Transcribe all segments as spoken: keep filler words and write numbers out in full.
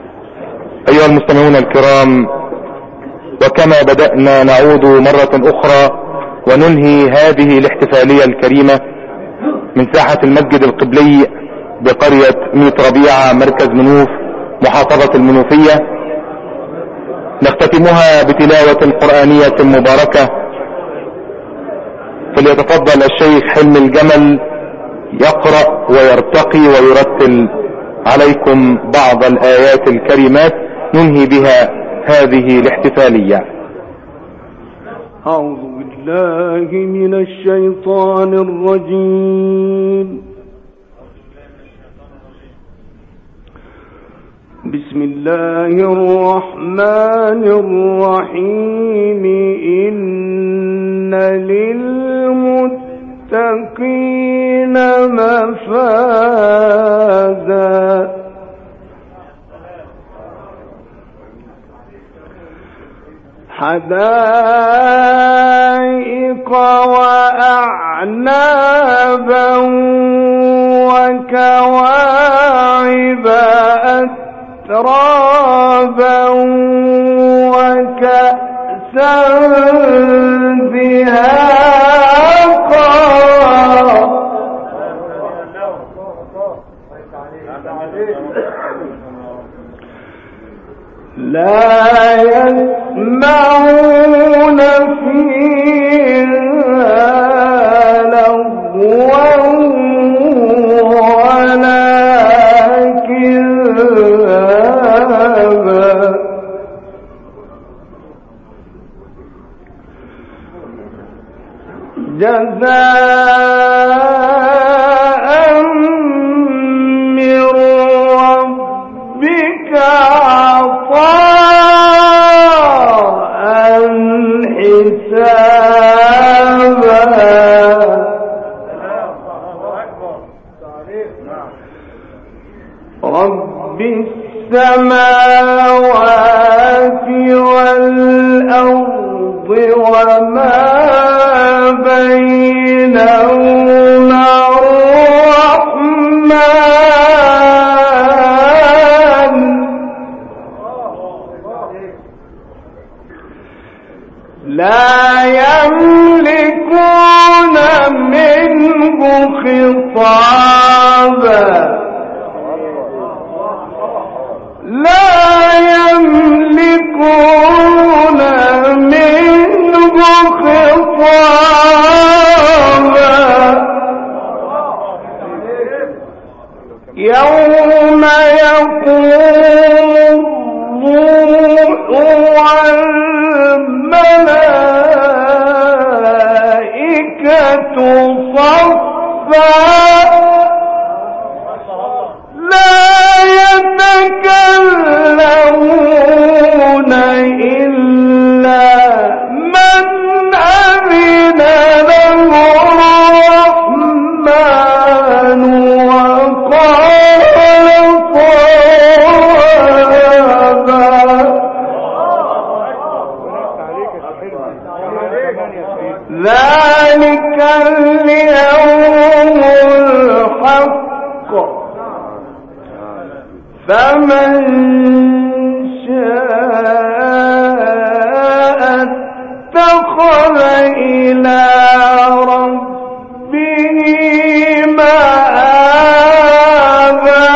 أيها المستمعون الكرام، وكما بدأنا نعود مرة أخرى وننهي هذه الاحتفالية الكريمة من ساحة المسجد القبلي بقرية ميت ربيعة مركز منوف محافظة المنوفية، نختتمها بتلاوة قرآنية مباركة. فليتفضل الشيخ حلمي الجمل يقرأ ويرتقي ويرتل عليكم بعض الآيات الكريمات ننهي بها هذه الاحتفالية. أعوذ بالله من الشيطان الرجيم. بسم الله الرحمن الرحيم. إن للمتقين مفازا حدائق وأعنابا وكواعب أترابا وكأسا دهاقا لا يسمعون فيها لغوا ولا كذابا جزاء من ربك عطاء حسابا رب السماوات والأرض وما بينهما الرحمن لا يملكون منه خطابا لا يملكون منه خطابا يوم يقوم الروح والملائكة صفا لا يتكلمون إلا من أذن له الرحمن وقال صوابا ذلك اليوم الحق فمن شاء اتخذ إلى ربه مآبا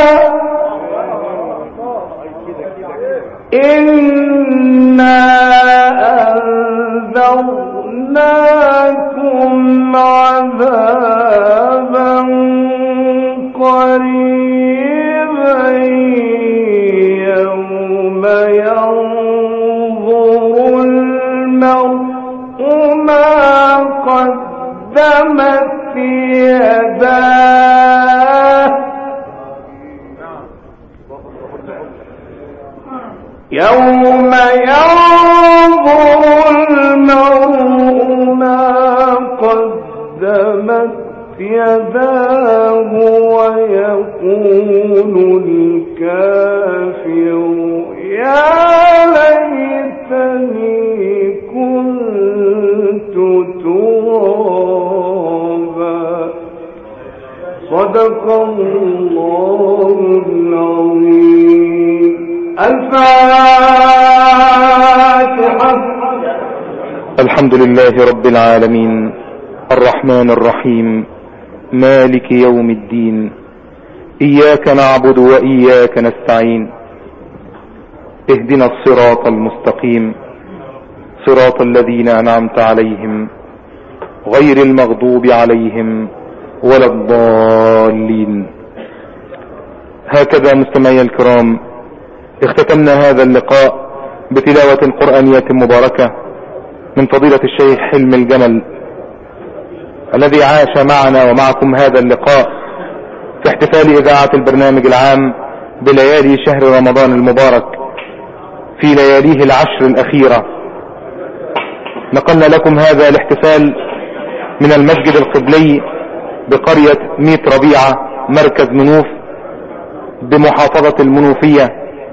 إنا أنذرناكم عذابا قريبا يوم ينظر المرء ما قدمت يداه يوم ينظر المرء ما قدمت يداه ويقول الكافر يا ليتني كنت ترابا. صدق الله العظيم. الفاتحة. الحمد لله رب العالمين الرحمن الرحيم مالك يوم الدين إياك نعبد وإياك نستعين اهدنا الصراط المستقيم صراط الذين أنعمت عليهم غير المغضوب عليهم ولا الضالين. هكذا مستمعي الكرام اختتمنا هذا اللقاء بتلاوة قرآنية مباركة من فضيلة الشيخ حلمي الجمل الذي عاش معنا ومعكم هذا اللقاء في احتفال إذاعة البرنامج العام بليالي شهر رمضان المبارك في لياليه العشر الأخيرة. نقلنا لكم هذا الاحتفال من المسجد القبلي بقرية ميت ربيعة مركز منوف بمحافظة المنوفية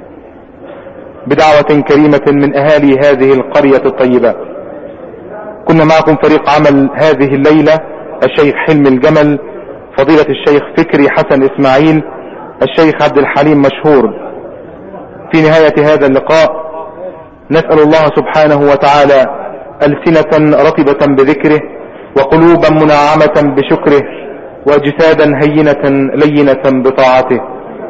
بدعوة كريمة من أهالي هذه القرية الطيبة. كنا معكم فريق عمل هذه الليلة الشيخ حلمي الجمل، فضيلة الشيخ فكري حسن إسماعيل، الشيخ عبد الحليم مشهور. في نهاية هذا اللقاء نسأل الله سبحانه وتعالى ألسنة رطبة بذكره وقلوبا منعمة بشكره وأجسادا هينة لينة بطاعته.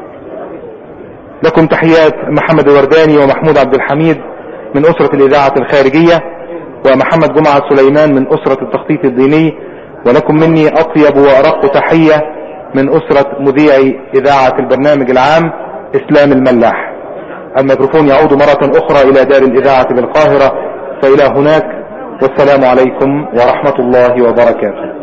لكم تحيات محمد الورداني ومحمود عبد الحميد من أسرة الإذاعة الخارجية ومحمد جمعة سليمان من أسرة التخطيط الديني، ولكم مني أطيب وأرق تحية من أسرة مذيع إذاعة البرنامج العام إسلام الملاح. الميكروفون يعود مرة أخرى إلى دار الإذاعة بالقاهرة، فإلى هناك والسلام عليكم ورحمة الله وبركاته.